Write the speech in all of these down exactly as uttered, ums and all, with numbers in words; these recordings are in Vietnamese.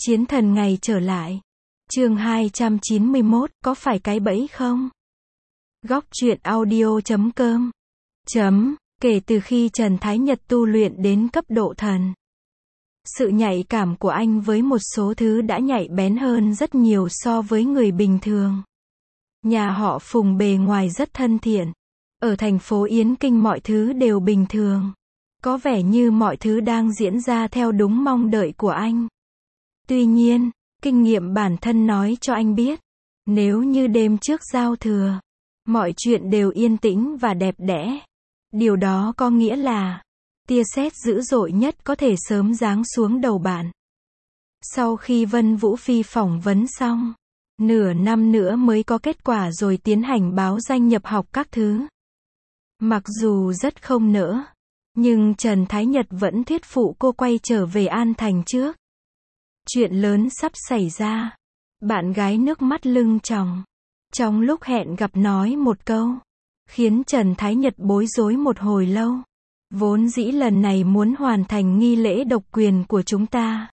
Chiến thần ngày trở lại. Chương hai trăm chín mươi mốt, có phải cái bẫy không? Góc truyện audio chấm com. Chấm, kể từ khi Trần Thái Nhật tu luyện đến cấp độ thần, sự nhạy cảm của anh với một số thứ đã nhạy bén hơn rất nhiều so với người bình thường. Nhà họ Phùng bề ngoài rất thân thiện. Ở thành phố Yến Kinh mọi thứ đều bình thường. Có vẻ như mọi thứ đang diễn ra theo đúng mong đợi của anh. Tuy nhiên, kinh nghiệm bản thân nói cho anh biết, nếu như đêm trước giao thừa, mọi chuyện đều yên tĩnh và đẹp đẽ, điều đó có nghĩa là, tia sét dữ dội nhất có thể sớm giáng xuống đầu bạn. Sau khi Vân Vũ Phi phỏng vấn xong, nửa năm nữa mới có kết quả rồi tiến hành báo danh nhập học các thứ. Mặc dù rất không nỡ, nhưng Trần Thái Nhật vẫn thuyết phụ cô quay trở về An Thành trước. Chuyện lớn sắp xảy ra. Bạn gái nước mắt lưng tròng. Trong lúc hẹn gặp nói một câu, khiến Trần Thái Nhật bối rối một hồi lâu. Vốn dĩ lần này muốn hoàn thành nghi lễ độc quyền của chúng ta.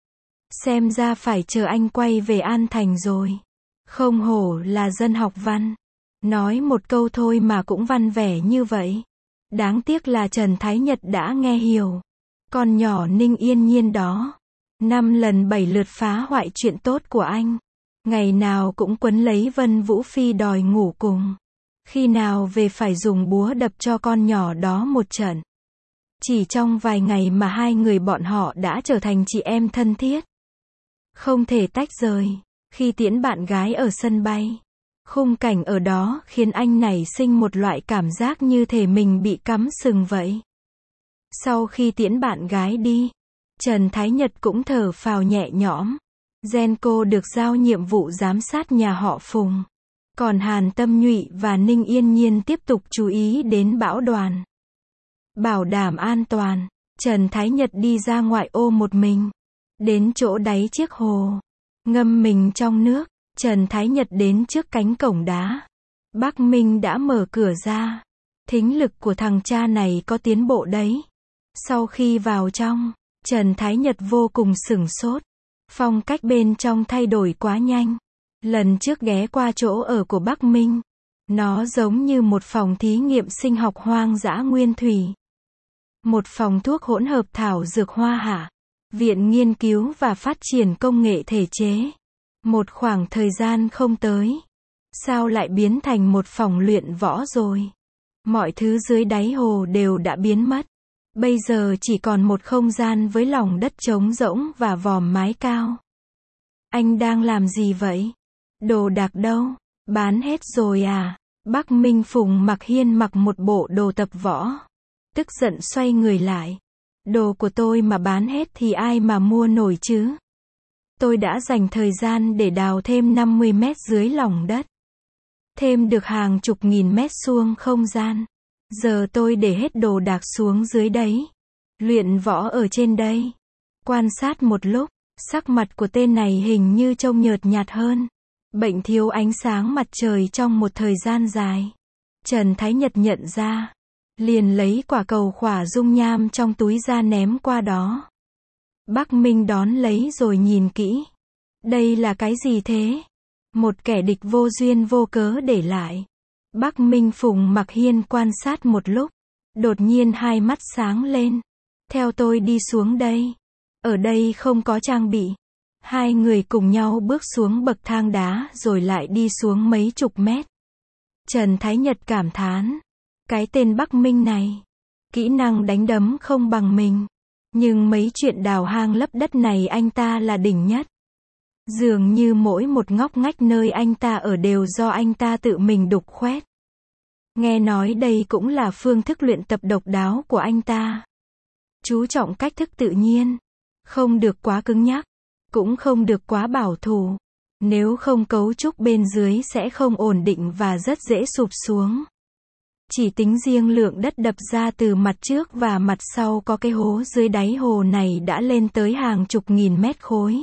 Xem ra phải chờ anh quay về An Thành rồi. Không hổ là dân học văn. Nói một câu thôi mà cũng văn vẻ như vậy. Đáng tiếc là Trần Thái Nhật đã nghe hiểu. Con nhỏ Ninh Yên Nhiên đó, năm lần bảy lượt phá hoại chuyện tốt của anh. Ngày nào cũng quấn lấy Vân Vũ Phi đòi ngủ cùng. Khi nào về phải dùng búa đập cho con nhỏ đó một trận. Chỉ trong vài ngày mà hai người bọn họ đã trở thành chị em thân thiết. Không thể tách rời. Khi tiễn bạn gái ở sân bay, khung cảnh ở đó khiến anh nảy sinh một loại cảm giác như thể mình bị cắm sừng vậy. Sau khi tiễn bạn gái đi, Trần Thái Nhật cũng thở phào nhẹ nhõm. Genco được giao nhiệm vụ giám sát nhà họ Phùng. Còn Hàn Tâm Nhụy và Ninh Yên Nhiên tiếp tục chú ý đến bão đoàn. Bảo đảm an toàn, Trần Thái Nhật đi ra ngoại ô một mình. Đến chỗ đáy chiếc hồ, ngâm mình trong nước, Trần Thái Nhật đến trước cánh cổng đá. Bắc Minh đã mở cửa ra. Thính lực của thằng cha này có tiến bộ đấy. Sau khi vào trong, Trần Thái Nhật vô cùng sửng sốt. Phong cách bên trong thay đổi quá nhanh. Lần trước ghé qua chỗ ở của Bắc Minh, nó giống như một phòng thí nghiệm sinh học hoang dã nguyên thủy. Một phòng thuốc hỗn hợp thảo dược hoa hạ. Viện nghiên cứu và phát triển công nghệ thể chế. Một khoảng thời gian không tới, sao lại biến thành một phòng luyện võ rồi? Mọi thứ dưới đáy hồ đều đã biến mất. Bây giờ chỉ còn một không gian với lòng đất trống rỗng và vòm mái cao. Anh đang làm gì vậy? Đồ đạc đâu? Bán hết rồi à? Bắc Minh Phùng Mặc Hiên mặc một bộ đồ tập võ. Tức giận xoay người lại. Đồ của tôi mà bán hết thì ai mà mua nổi chứ? Tôi đã dành thời gian để đào thêm năm mươi mét dưới lòng đất. Thêm được hàng chục nghìn mét vuông không gian. Giờ tôi để hết đồ đạc xuống dưới đấy. Luyện võ ở trên đây. Quan sát một lúc, sắc mặt của tên này hình như trông nhợt nhạt hơn. Bệnh thiếu ánh sáng mặt trời trong một thời gian dài. Trần Thái Nhật nhận ra. Liền lấy quả cầu khỏa dung nham trong túi ra ném qua đó. Bắc Minh đón lấy rồi nhìn kỹ. Đây là cái gì thế? Một kẻ địch vô duyên vô cớ để lại. Bắc Minh Phùng Mặc Hiên quan sát một lúc. Đột nhiên hai mắt sáng lên. Theo tôi đi xuống đây. Ở đây không có trang bị. Hai người cùng nhau bước xuống bậc thang đá rồi lại đi xuống mấy chục mét. Trần Thái Nhật cảm thán. Cái tên Bắc Minh này. Kỹ năng đánh đấm không bằng mình. Nhưng mấy chuyện đào hang lấp đất này anh ta là đỉnh nhất. Dường như mỗi một ngóc ngách nơi anh ta ở đều do anh ta tự mình đục khoét. Nghe nói đây cũng là phương thức luyện tập độc đáo của anh ta. Chú trọng cách thức tự nhiên. Không được quá cứng nhắc. Cũng không được quá bảo thủ. Nếu không cấu trúc bên dưới sẽ không ổn định và rất dễ sụp xuống. Chỉ tính riêng lượng đất đập ra từ mặt trước và mặt sau có cái hố dưới đáy hồ này đã lên tới hàng chục nghìn mét khối.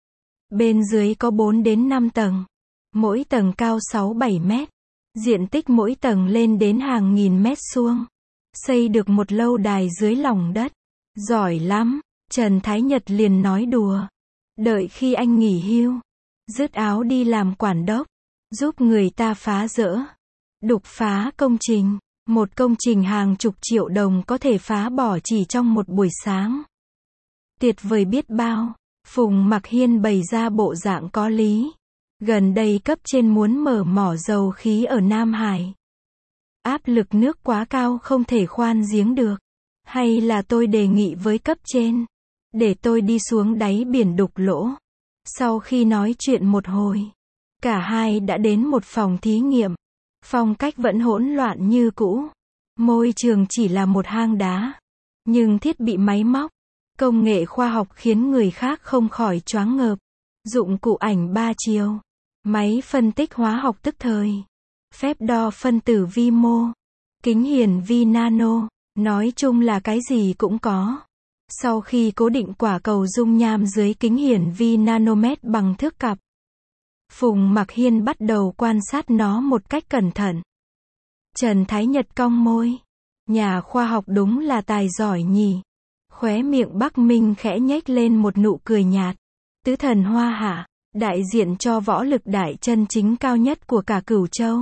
Bên dưới có bốn đến năm tầng. Mỗi tầng cao sáu bảy mét. Diện tích mỗi tầng lên đến hàng nghìn mét vuông. Xây được một lâu đài dưới lòng đất. Giỏi lắm, Trần Thái Nhật liền nói đùa. Đợi khi anh nghỉ hưu, dứt áo đi làm quản đốc, giúp người ta phá dỡ, đục phá công trình. Một công trình hàng chục triệu đồng có thể phá bỏ chỉ trong một buổi sáng. Tuyệt vời biết bao. Phùng Mặc Hiên bày ra bộ dạng có lý. Gần đây cấp trên muốn mở mỏ dầu khí ở Nam Hải. Áp lực nước quá cao không thể khoan giếng được. Hay là tôi đề nghị với cấp trên, để tôi đi xuống đáy biển đục lỗ. Sau khi nói chuyện một hồi, cả hai đã đến một phòng thí nghiệm. Phong cách vẫn hỗn loạn như cũ. Môi trường chỉ là một hang đá. Nhưng thiết bị máy móc, công nghệ khoa học khiến người khác không khỏi choáng ngợp. Dụng cụ ảnh ba chiều, máy phân tích hóa học tức thời, phép đo phân tử vi mô, kính hiển vi nano, nói chung là cái gì cũng có. Sau khi cố định quả cầu dung nham dưới kính hiển vi nanomet bằng thước cặp, Phùng Mặc Hiên bắt đầu quan sát nó một cách cẩn thận. Trần Thái Nhật cong môi. Nhà khoa học đúng là tài giỏi nhỉ. Khóe miệng Bắc Minh khẽ nhếch lên một nụ cười nhạt. Tứ thần hoa hạ, đại diện cho võ lực đại chân chính cao nhất của cả Cửu Châu.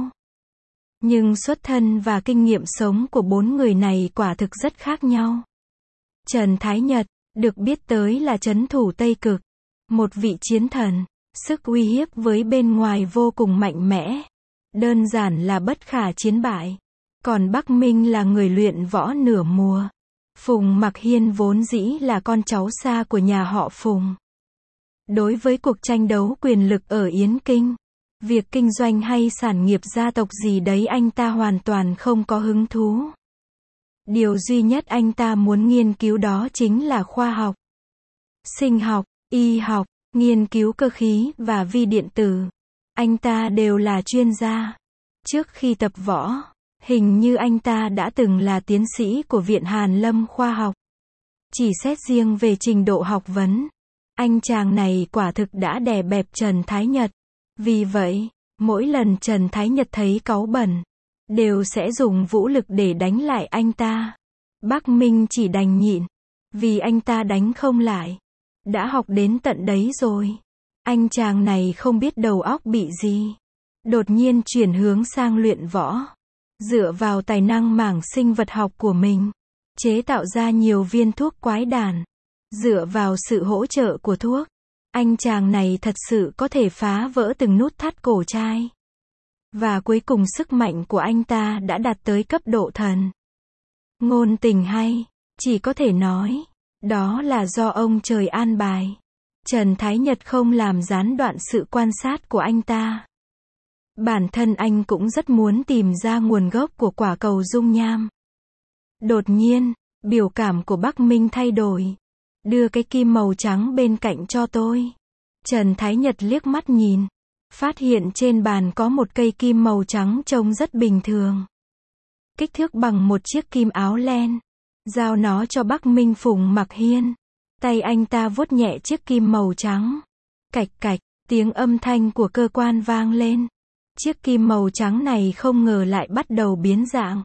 Nhưng xuất thân và kinh nghiệm sống của bốn người này quả thực rất khác nhau. Trần Thái Nhật, được biết tới là trấn thủ Tây Cực. Một vị chiến thần. Sức uy hiếp với bên ngoài vô cùng mạnh mẽ. Đơn giản là bất khả chiến bại. Còn Bắc Minh là người luyện võ nửa mùa. Phùng Mặc Hiên vốn dĩ là con cháu xa của nhà họ Phùng. Đối với cuộc tranh đấu quyền lực ở Yến Kinh, việc kinh doanh hay sản nghiệp gia tộc gì đấy anh ta hoàn toàn không có hứng thú. Điều duy nhất anh ta muốn nghiên cứu đó chính là khoa học, sinh học, y học, nghiên cứu cơ khí và vi điện tử. Anh ta đều là chuyên gia. Trước khi tập võ, hình như anh ta đã từng là tiến sĩ của Viện Hàn Lâm Khoa học. Chỉ xét riêng về trình độ học vấn, anh chàng này quả thực đã đè bẹp Trần Thái Nhật. Vì vậy, mỗi lần Trần Thái Nhật thấy cáu bẩn, đều sẽ dùng vũ lực để đánh lại anh ta. Bắc Minh chỉ đành nhịn, vì anh ta đánh không lại. Đã học đến tận đấy rồi. Anh chàng này không biết đầu óc bị gì. Đột nhiên chuyển hướng sang luyện võ. Dựa vào tài năng mảng sinh vật học của mình, chế tạo ra nhiều viên thuốc quái đản. Dựa vào sự hỗ trợ của thuốc, anh chàng này thật sự có thể phá vỡ từng nút thắt cổ trai. Và cuối cùng sức mạnh của anh ta đã đạt tới cấp độ thần. Ngôn tình hay, chỉ có thể nói, đó là do ông trời an bài. Trần Thái Nhật không làm gián đoạn sự quan sát của anh ta. Bản thân anh cũng rất muốn tìm ra nguồn gốc của quả cầu dung nham. Đột nhiên, biểu cảm của Bắc Minh thay đổi. Đưa cái kim màu trắng bên cạnh cho tôi. Trần Thái Nhật liếc mắt nhìn, phát hiện trên bàn có một cây kim màu trắng trông rất bình thường. Kích thước bằng một chiếc kim áo len. Giao nó cho Bắc Minh. Phùng Mặc Hiên. Tay anh ta vuốt nhẹ chiếc kim màu trắng. Cạch cạch, tiếng âm thanh của cơ quan vang lên. Chiếc kim màu trắng này không ngờ lại bắt đầu biến dạng.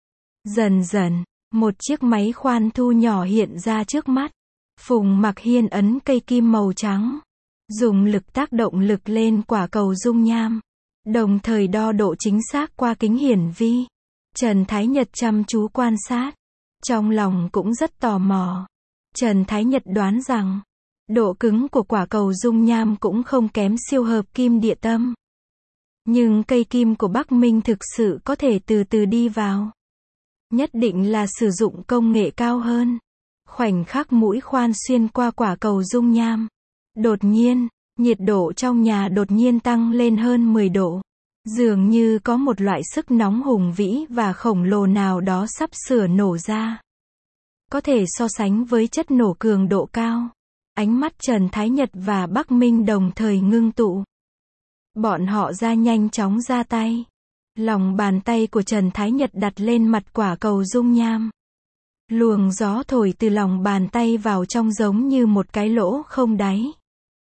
Dần dần, một chiếc máy khoan thu nhỏ hiện ra trước mắt. Phùng Mặc Hiên ấn cây kim màu trắng, dùng lực tác động lực lên quả cầu dung nham, đồng thời đo độ chính xác qua kính hiển vi. Trần Thái Nhật chăm chú quan sát, trong lòng cũng rất tò mò. Trần Thái Nhật đoán rằng, độ cứng của quả cầu dung nham cũng không kém siêu hợp kim địa tâm. Nhưng cây kim của Bắc Minh thực sự có thể từ từ đi vào. Nhất định là sử dụng công nghệ cao hơn. Khoảnh khắc mũi khoan xuyên qua quả cầu dung nham. Đột nhiên, nhiệt độ trong nhà đột nhiên tăng lên hơn mười độ. Dường như có một loại sức nóng hùng vĩ và khổng lồ nào đó sắp sửa nổ ra. Có thể so sánh với chất nổ cường độ cao. Ánh mắt Trần Thái Nhật và Bắc Minh đồng thời ngưng tụ. Bọn họ ra nhanh chóng ra tay. Lòng bàn tay của Trần Thái Nhật đặt lên mặt quả cầu dung nham. Luồng gió thổi từ lòng bàn tay vào trong giống như một cái lỗ không đáy.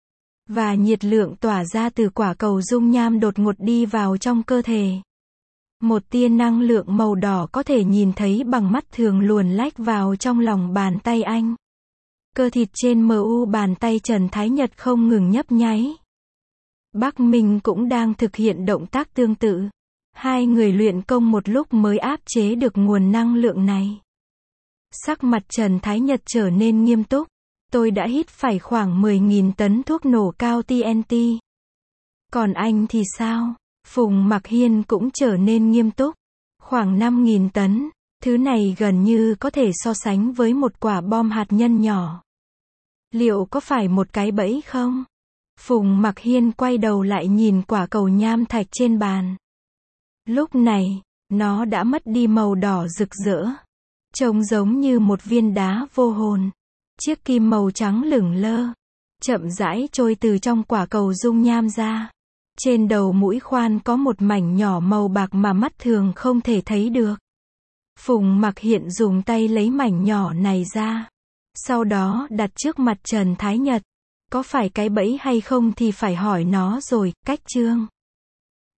Và nhiệt lượng tỏa ra từ quả cầu dung nham đột ngột đi vào trong cơ thể. Một tia năng lượng màu đỏ có thể nhìn thấy bằng mắt thường luồn lách vào trong lòng bàn tay anh. Cơ thịt trên mờ u bàn tay Trần Thái Nhật không ngừng nhấp nháy. Bắc Minh cũng đang thực hiện động tác tương tự. Hai người luyện công một lúc mới áp chế được nguồn năng lượng này. Sắc mặt Trần Thái Nhật trở nên nghiêm túc. Tôi đã hít phải khoảng mười nghìn tấn thuốc nổ cao T N T. Còn anh thì sao? Phùng Mặc Hiên cũng trở nên nghiêm túc. Khoảng năm nghìn tấn. Thứ này gần như có thể so sánh với một quả bom hạt nhân nhỏ. Liệu có phải một cái bẫy không? Phùng Mặc Hiên quay đầu lại nhìn quả cầu nham thạch trên bàn. Lúc này, nó đã mất đi màu đỏ rực rỡ. Trông giống như một viên đá vô hồn. Chiếc kim màu trắng lửng lơ, chậm rãi trôi từ trong quả cầu dung nham ra. Trên đầu mũi khoan có một mảnh nhỏ màu bạc mà mắt thường không thể thấy được. Phùng Mặc Hiên dùng tay lấy mảnh nhỏ này ra. Sau đó đặt trước mặt Trần Thái Nhật. Có phải cái bẫy hay không thì phải hỏi nó rồi, Cách Trương.